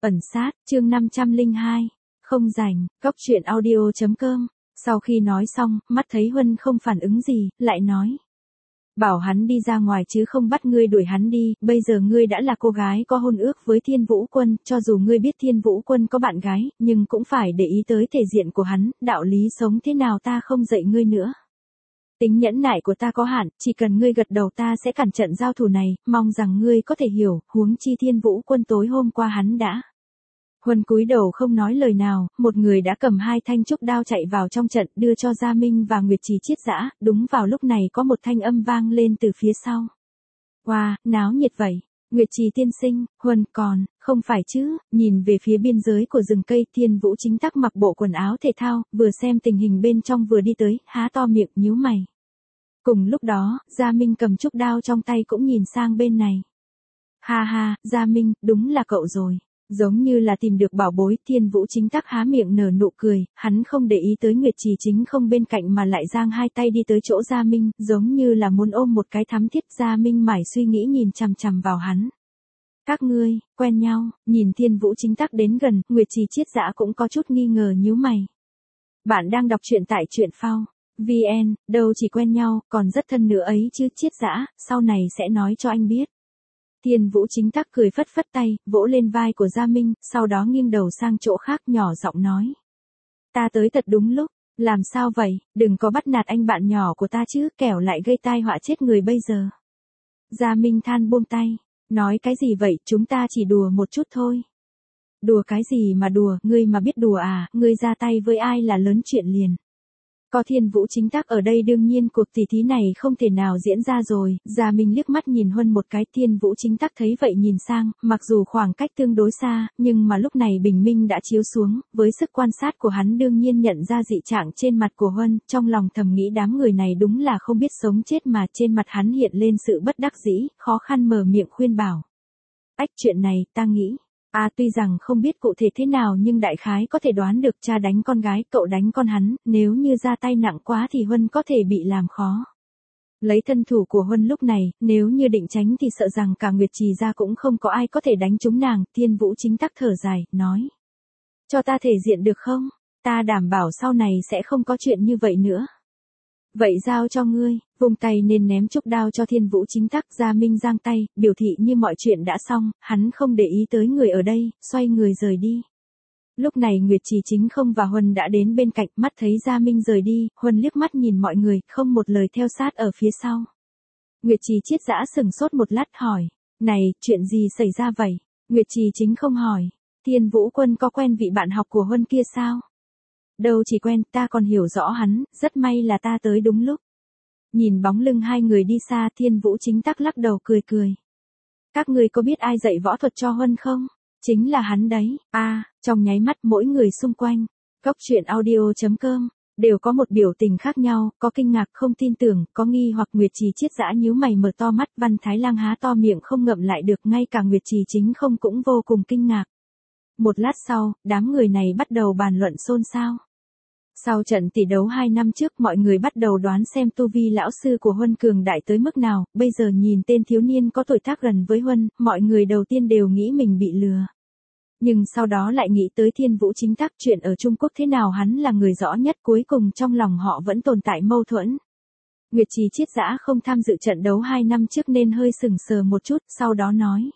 Ẩn sát, chương 502. Không rảnh, góc truyện audio.com. Sau khi nói xong, mắt thấy Huân không phản ứng gì, lại nói. Bảo hắn đi ra ngoài chứ không bắt ngươi đuổi hắn đi, bây giờ ngươi đã là cô gái có hôn ước với Thiên Vũ Quân, cho dù ngươi biết Thiên Vũ Quân có bạn gái, nhưng cũng phải để ý tới thể diện của hắn, đạo lý sống thế nào ta không dạy ngươi nữa. Tính nhẫn nại của ta có hạn, chỉ cần ngươi gật đầu ta sẽ cản trận giao thủ này, mong rằng ngươi có thể hiểu, huống chi Thiên Vũ Quân tối hôm qua hắn đã. Huân cúi đầu không nói lời nào, một người đã cầm hai thanh trúc đao chạy vào trong trận đưa cho Gia Minh và Nguyệt Trì Chiết Dã, đúng vào lúc này có một thanh âm vang lên từ phía sau. Wow, náo nhiệt vậy. Nguyệt Trì tiên sinh, Huân còn, không phải chứ, nhìn về phía biên giới của rừng cây Thiên Vũ Chính Tắc mặc bộ quần áo thể thao, vừa xem tình hình bên trong vừa đi tới, há to miệng nhíu mày. Cùng lúc đó, Gia Minh cầm trúc đao trong tay cũng nhìn sang bên này. Ha ha, Gia Minh, đúng là cậu rồi. Giống như là tìm được bảo bối, Thiên Vũ Chính Tắc há miệng nở nụ cười, hắn không để ý tới Nguyệt Trì Chính không bên cạnh mà lại giang hai tay đi tới chỗ Gia Minh, giống như là muốn ôm một cái thắm thiết. Gia Minh mải suy nghĩ nhìn chằm chằm vào hắn. Các ngươi, quen nhau, nhìn Thiên Vũ Chính Tắc đến gần, Nguyệt Trì Chiết Dã cũng có chút nghi ngờ nhíu mày. Bạn đang đọc truyện tại truyện phao VN, đâu chỉ quen nhau, còn rất thân nữa ấy chứ Chiết Dã, sau này sẽ nói cho anh biết. Thiên Vũ Chính Tắc cười phất phất tay, vỗ lên vai của Gia Minh, sau đó nghiêng đầu sang chỗ khác nhỏ giọng nói. Ta tới thật đúng lúc, làm sao vậy, đừng có bắt nạt anh bạn nhỏ của ta chứ, kẻo lại gây tai họa chết người bây giờ. Gia Minh than buông tay, nói cái gì vậy, chúng ta chỉ đùa một chút thôi. Đùa cái gì mà đùa, ngươi mà biết đùa à, ngươi ra tay với ai là lớn chuyện liền. Có Thiên Vũ Chính Tắc ở đây đương nhiên cuộc tỉ thí này không thể nào diễn ra rồi, Gia Minh liếc mắt nhìn Huân một cái, Thiên Vũ Chính Tắc thấy vậy nhìn sang, mặc dù khoảng cách tương đối xa, nhưng mà lúc này bình minh đã chiếu xuống, với sức quan sát của hắn đương nhiên nhận ra dị trạng trên mặt của Huân, trong lòng thầm nghĩ đám người này đúng là không biết sống chết mà trên mặt hắn hiện lên sự bất đắc dĩ, khó khăn mở miệng khuyên bảo. Ách chuyện này, ta nghĩ. Tuy rằng không biết cụ thể thế nào nhưng đại khái có thể đoán được cha đánh con gái, cậu đánh con hắn, nếu như ra tay nặng quá thì Huân có thể bị làm khó. Lấy thân thủ của Huân lúc này, nếu như định tránh thì sợ rằng cả Nguyệt Trì ra cũng không có ai có thể đánh trúng nàng, Thiên Vũ Chính Tắc thở dài, nói. Cho ta thể diện được không? Ta đảm bảo sau này sẽ không có chuyện như vậy nữa. Vậy giao cho ngươi, vùng tay nên ném trúc đao cho Thiên Vũ Chính Tắc. Gia Minh giang tay, biểu thị như mọi chuyện đã xong, hắn không để ý tới người ở đây, xoay người rời đi. Lúc này Nguyệt Trì Chính không và Huân đã đến bên cạnh, mắt thấy Gia Minh rời đi, Huân liếc mắt nhìn mọi người, không một lời theo sát ở phía sau. Nguyệt Trì Chiết Dã sừng sốt một lát hỏi, này, chuyện gì xảy ra vậy? Nguyệt Trì Chính không hỏi, Thiên Vũ Quân có quen vị bạn học của Huân kia sao? Đâu chỉ quen, ta còn hiểu rõ hắn, rất may là ta tới đúng lúc. Nhìn bóng lưng hai người đi xa, Thiên Vũ Chính Tắc lắc đầu cười cười. Các ngươi có biết ai dạy võ thuật cho Huân không? Chính là hắn đấy. Trong nháy mắt mỗi người xung quanh, góc truyện audio.com, đều có một biểu tình khác nhau, có kinh ngạc không tin tưởng, có nghi hoặc. Nguyệt Trì Chiết Dã nhíu mày mở to mắt, Văn Thái Lang há to miệng không ngậm lại được, ngay cả Nguyệt Trì Chính không cũng vô cùng kinh ngạc. Một lát sau, đám người này bắt đầu bàn luận xôn xao. Sau trận tỷ đấu 2 năm trước mọi người bắt đầu đoán xem tu vi lão sư của Huân cường đại tới mức nào, bây giờ nhìn tên thiếu niên có tuổi tác gần với Huân, mọi người đầu tiên đều nghĩ mình bị lừa. Nhưng sau đó lại nghĩ tới Thiên Vũ Chính Tắc, chuyện ở Trung Quốc thế nào hắn là người rõ nhất, cuối cùng trong lòng họ vẫn tồn tại mâu thuẫn. Nguyệt Trì Chiết Dã không tham dự trận đấu 2 năm trước nên hơi sừng sờ một chút, sau đó nói.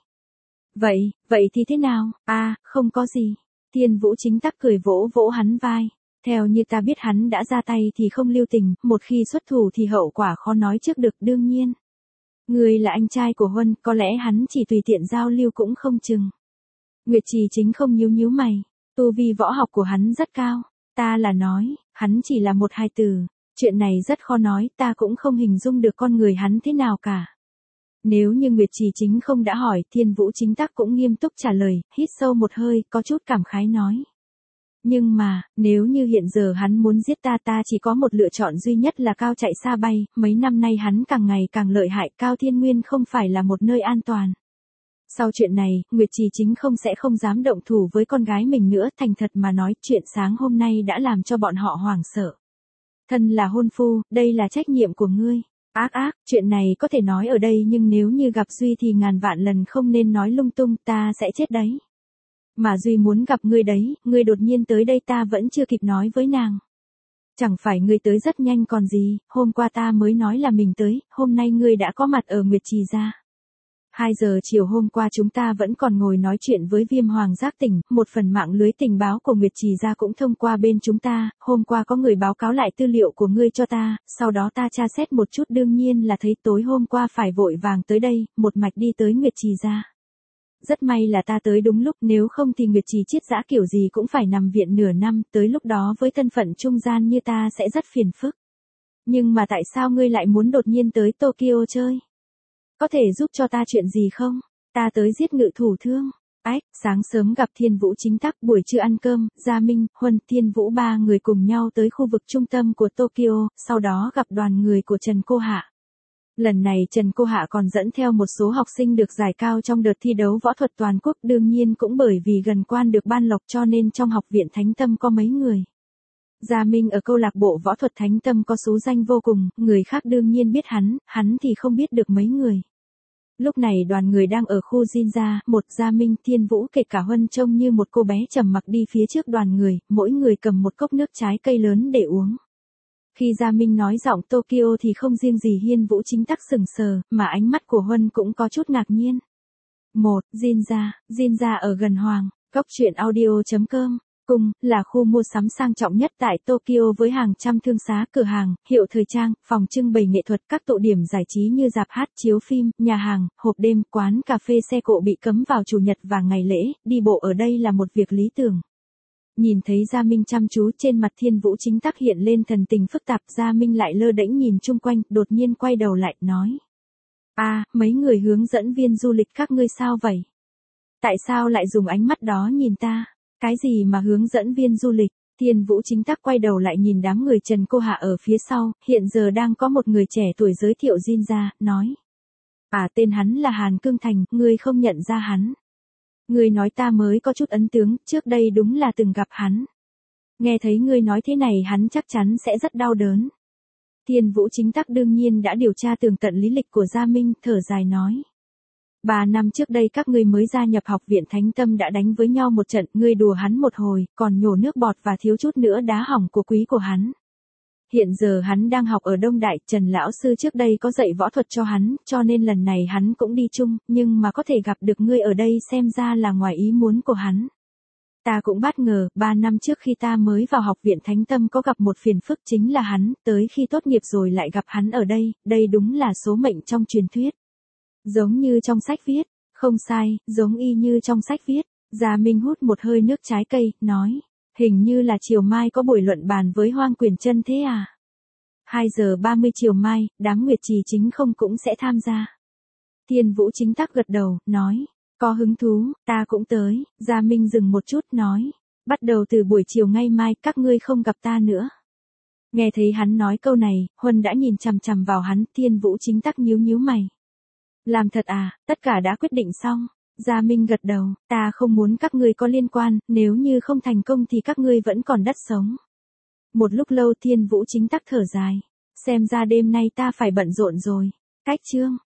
Vậy thì thế nào? Không có gì. Thiên Vũ Chính Tắc cười vỗ vỗ hắn vai. Theo như ta biết hắn đã ra tay thì không lưu tình, một khi xuất thủ thì hậu quả khó nói trước được đương nhiên. Người là anh trai của Huân, có lẽ hắn chỉ tùy tiện giao lưu cũng không chừng. Nguyệt Trì Chính không nhíu mày, tu vi võ học của hắn rất cao, ta là nói, hắn chỉ là một hài tử, chuyện này rất khó nói, ta cũng không hình dung được con người hắn thế nào cả. Nếu như Nguyệt Trì Chính không đã hỏi, Thiên Vũ Chính Tắc cũng nghiêm túc trả lời, hít sâu một hơi, có chút cảm khái nói. Nhưng mà, nếu như hiện giờ hắn muốn giết ta chỉ có một lựa chọn duy nhất là cao chạy xa bay, mấy năm nay hắn càng ngày càng lợi hại, Cao Thiên Nguyên không phải là một nơi an toàn. Sau chuyện này, Nguyệt Trì Chính không dám động thủ với con gái mình nữa, thành thật mà nói, chuyện sáng hôm nay đã làm cho bọn họ hoảng sợ. Thân là hôn phu, đây là trách nhiệm của ngươi. Chuyện này có thể nói ở đây nhưng nếu như gặp Duy thì ngàn vạn lần không nên nói lung tung, ta sẽ chết đấy. Mà Duy muốn gặp ngươi đấy, ngươi đột nhiên tới đây ta vẫn chưa kịp nói với nàng. Chẳng phải ngươi tới rất nhanh còn gì, hôm qua ta mới nói là mình tới, hôm nay ngươi đã có mặt ở Nguyệt Trì gia. 2 giờ chiều hôm qua chúng ta vẫn còn ngồi nói chuyện với Viêm Hoàng Giác Tỉnh, một phần mạng lưới tình báo của Nguyệt Trì gia cũng thông qua bên chúng ta, hôm qua có người báo cáo lại tư liệu của ngươi cho ta, sau đó ta tra xét một chút đương nhiên là thấy tối hôm qua phải vội vàng tới đây, một mạch đi tới Nguyệt Trì gia. Rất may là ta tới đúng lúc, nếu không thì Nguyệt Trì Chiết Dã kiểu gì cũng phải nằm viện nửa năm, tới lúc đó với thân phận trung gian như ta sẽ rất phiền phức. Nhưng mà tại sao ngươi lại muốn đột nhiên tới Tokyo chơi? Có thể giúp cho ta chuyện gì không? Ta tới giết ngự thủ thương. Ách, sáng sớm gặp Thiên Vũ Chính Tắc, buổi trưa ăn cơm, Gia Minh, Huân, Thiên Vũ ba người cùng nhau tới khu vực trung tâm của Tokyo, sau đó gặp đoàn người của Trần Cô Hạ. Lần này Trần Cô Hạ còn dẫn theo một số học sinh được giải cao trong đợt thi đấu võ thuật toàn quốc, đương nhiên cũng bởi vì gần quan được ban lộc cho nên trong học viện Thánh Tâm có mấy người. Gia Minh ở câu lạc bộ võ thuật Thánh Tâm có số danh vô cùng, người khác đương nhiên biết hắn thì không biết được mấy người. Lúc này đoàn người đang ở khu Jinja, một Gia Minh, Thiên Vũ kể cả Huân trông như một cô bé trầm mặc đi phía trước đoàn người, mỗi người cầm một cốc nước trái cây lớn để uống. Khi Gia Minh nói giọng Tokyo thì không riêng gì Hiên Vũ Chính Tắc sững sờ, mà ánh mắt của Huân cũng có chút ngạc nhiên. 1. Jinja ở gần Hoàng, Cốc Truyện Audio.com. Cùng, là khu mua sắm sang trọng nhất tại Tokyo với hàng trăm thương xá, cửa hàng, hiệu thời trang, phòng trưng bày nghệ thuật, các tụ điểm giải trí như rạp hát, chiếu phim, nhà hàng, hộp đêm, quán cà phê, xe cộ bị cấm vào chủ nhật và ngày lễ, đi bộ ở đây là một việc lý tưởng. Nhìn thấy Gia Minh chăm chú, trên mặt Thiên Vũ Chính Tắc hiện lên thần tình phức tạp, Gia Minh lại lơ đễnh nhìn chung quanh, đột nhiên quay đầu lại, nói. Mấy người hướng dẫn viên du lịch các ngươi sao vậy? Tại sao lại dùng ánh mắt đó nhìn ta? Cái gì mà hướng dẫn viên du lịch? Thiên Vũ Chính Tắc quay đầu lại nhìn đám người Trần Cô Hạ ở phía sau, hiện giờ đang có một người trẻ tuổi giới thiệu Jinja, nói. Tên hắn là Hàn Cương Thành, ngươi không nhận ra hắn. Ngươi nói ta mới có chút ấn tướng, trước đây đúng là từng gặp hắn. Nghe thấy ngươi nói thế này hắn chắc chắn sẽ rất đau đớn. Thiên Vũ Chính Tắc đương nhiên đã điều tra tường tận lý lịch của Gia Minh, thở dài nói. 3 năm trước đây các ngươi mới gia nhập học viện Thánh Tâm đã đánh với nhau một trận, ngươi đùa hắn một hồi, còn nhổ nước bọt và thiếu chút nữa đá hỏng của quý của hắn. Hiện giờ hắn đang học ở Đông Đại, Trần lão sư trước đây có dạy võ thuật cho hắn, cho nên lần này hắn cũng đi chung, nhưng mà có thể gặp được ngươi ở đây xem ra là ngoài ý muốn của hắn. Ta cũng bất ngờ, 3 năm trước khi ta mới vào học viện Thánh Tâm có gặp một phiền phức chính là hắn, tới khi tốt nghiệp rồi lại gặp hắn ở đây đúng là số mệnh trong truyền thuyết. Giống như trong sách viết, không sai, giống y như trong sách viết. Gia Minh hút một hơi nước trái cây, nói, hình như là chiều mai có buổi luận bàn với Hoang Quyền Chân thế à? 2 giờ 30 chiều mai, đám Nguyệt Trì chính không cũng sẽ tham gia. Thiên Vũ Chính Tắc gật đầu, nói, có hứng thú, ta cũng tới. Gia Minh dừng một chút, nói, bắt đầu từ buổi chiều ngày mai các ngươi không gặp ta nữa. Nghe thấy hắn nói câu này, Huân đã nhìn chằm chằm vào hắn, Thiên Vũ Chính Tắc nhíu mày. Làm thật à, tất cả đã quyết định xong. Gia Minh gật đầu, ta không muốn các ngươi có liên quan, nếu như không thành công thì các ngươi vẫn còn đất sống. Một lúc lâu Thiên Vũ Chính Tắc thở dài. Xem ra đêm nay ta phải bận rộn rồi. Cách chương.